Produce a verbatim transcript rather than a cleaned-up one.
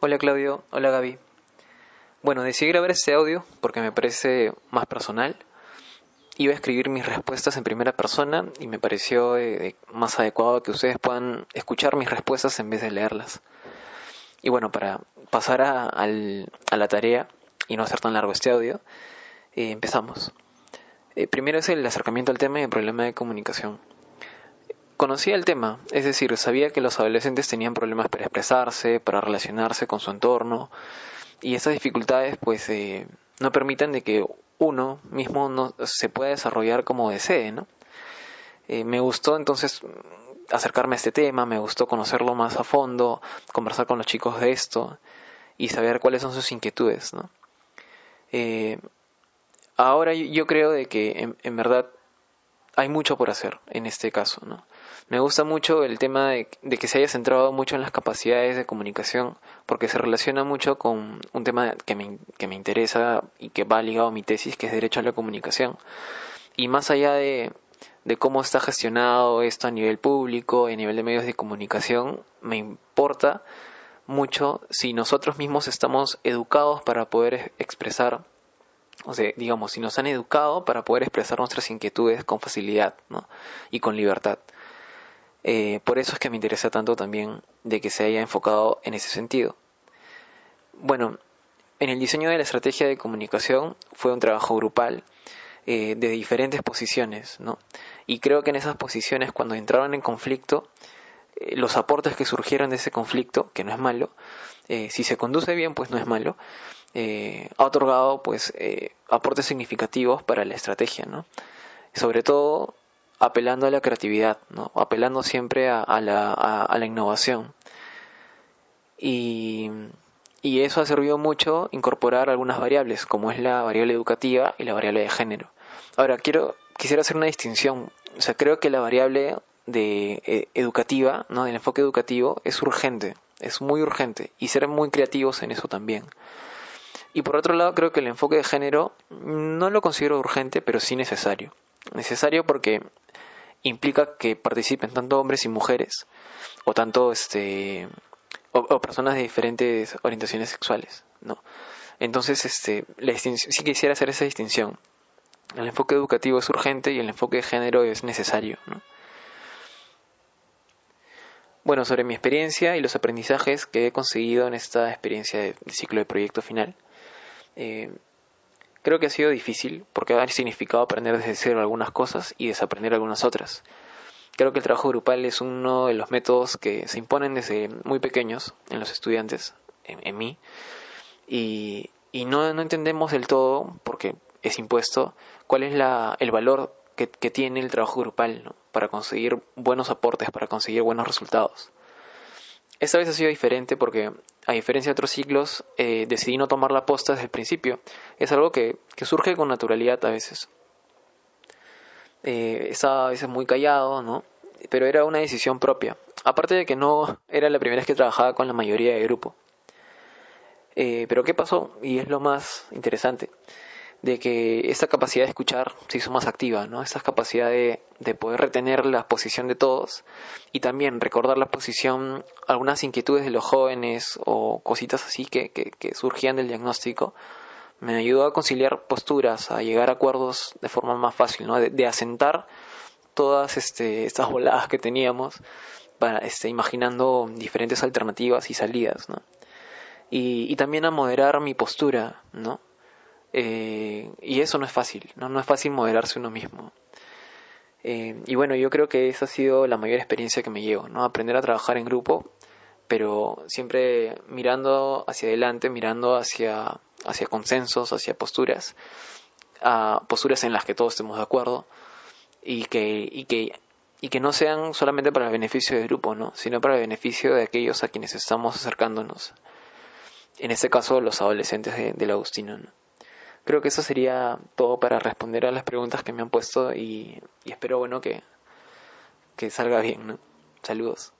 Hola Claudio, hola Gaby. Bueno, decidí grabar este audio porque me parece más personal. Iba a escribir mis respuestas en primera persona y me pareció eh, más adecuado que ustedes puedan escuchar mis respuestas en vez de leerlas. Y bueno, para pasar a, al- a la tarea y no hacer tan largo este audio, eh, empezamos. Eh, primero es el acercamiento al tema y el problema de comunicación. Conocía el tema, es decir, sabía que los adolescentes tenían problemas para expresarse, para relacionarse con su entorno, y esas dificultades pues eh, no permiten de que uno mismo no se pueda desarrollar como desee, ¿no? Eh, me gustó entonces acercarme a este tema, me gustó conocerlo más a fondo, conversar con los chicos de esto y saber cuáles son sus inquietudes, ¿no? Eh, Ahora yo, yo creo de que en, en verdad hay mucho por hacer en este caso, ¿no? Me gusta mucho el tema de, de que se haya centrado mucho en las capacidades de comunicación, porque se relaciona mucho con un tema que me, que me interesa y que va ligado a mi tesis, que es Derecho a la Comunicación. Y más allá de, de cómo está gestionado esto a nivel público, a nivel de medios de comunicación, me importa mucho si nosotros mismos estamos educados para poder expresar, o sea, digamos, si nos han educado para poder expresar nuestras inquietudes con facilidad, ¿no? Y con libertad. Eh, por eso es que me interesa tanto también de que se haya enfocado en ese sentido. Bueno, en el diseño de la estrategia de comunicación fue un trabajo grupal eh, de diferentes posiciones, ¿no? Y creo que en esas posiciones, cuando entraban en conflicto, eh, los aportes que surgieron de ese conflicto, que no es malo, eh, si se conduce bien, pues no es malo, eh, ha otorgado pues eh, aportes significativos para la estrategia, ¿no? Sobre todo apelando a la creatividad, ¿no? Apelando siempre a, a la, a, a la innovación. Y, y eso ha servido mucho incorporar algunas variables, como es la variable educativa y la variable de género. Ahora, quiero, quisiera hacer una distinción. O sea, creo que la variable de eh, educativa, ¿no? Del enfoque educativo, es urgente, es muy urgente, y ser muy creativos en eso también. Y por otro lado, creo que el enfoque de género no lo considero urgente, pero sí necesario. Necesario porque implica que participen tanto hombres y mujeres, o tanto este o, o personas de diferentes orientaciones sexuales, ¿no? Entonces, este, la distinción, sí quisiera hacer esa distinción. El enfoque educativo es urgente y el enfoque de género es necesario, ¿no? Bueno, sobre mi experiencia y los aprendizajes que he conseguido en esta experiencia de, de ciclo de proyecto final. Eh, Creo que ha sido difícil porque ha significado aprender desde cero algunas cosas y desaprender algunas otras. Creo que el trabajo grupal es uno de los métodos que se imponen desde muy pequeños en los estudiantes, en, en mí, y, y no, no entendemos del todo, porque es impuesto, cuál es la, el valor que, que tiene el trabajo grupal, ¿no? Para conseguir buenos aportes, para conseguir buenos resultados. Esta vez ha sido diferente porque, a diferencia de otros ciclos, eh, decidí no tomar la posta desde el principio. Es algo que, que surge con naturalidad a veces. Eh, estaba a veces muy callado, ¿no? Pero era una decisión propia. Aparte de que no era la primera vez que trabajaba con la mayoría de grupo. Eh, pero ¿qué pasó? Y es lo más interesante, de que esta capacidad de escuchar se hizo más activa, ¿no? Esta capacidad de, de poder retener la posición de todos y también recordar la posición, algunas inquietudes de los jóvenes o cositas así que, que, que surgían del diagnóstico, me ayudó a conciliar posturas, a llegar a acuerdos de forma más fácil, ¿no? De, de asentar todas este, estas voladas que teníamos, para, este, imaginando diferentes alternativas y salidas, ¿no? Y, y también a moderar mi postura, ¿no? Eh, y eso no es fácil, ¿no? No es fácil moderarse uno mismo. Eh, y bueno, yo creo que esa ha sido la mayor experiencia que me llevo, ¿no? Aprender a trabajar en grupo, pero siempre mirando hacia adelante, mirando hacia, hacia consensos, hacia posturas, a posturas en las que todos estemos de acuerdo y que, y que, y que no sean solamente para el beneficio del grupo, ¿no? Sino para el beneficio de aquellos a quienes estamos acercándonos. En este caso, los adolescentes de, del Agustino, ¿no? Creo que eso sería todo para responder a las preguntas que me han puesto y, y espero, bueno, que, que salga bien, ¿no? Saludos.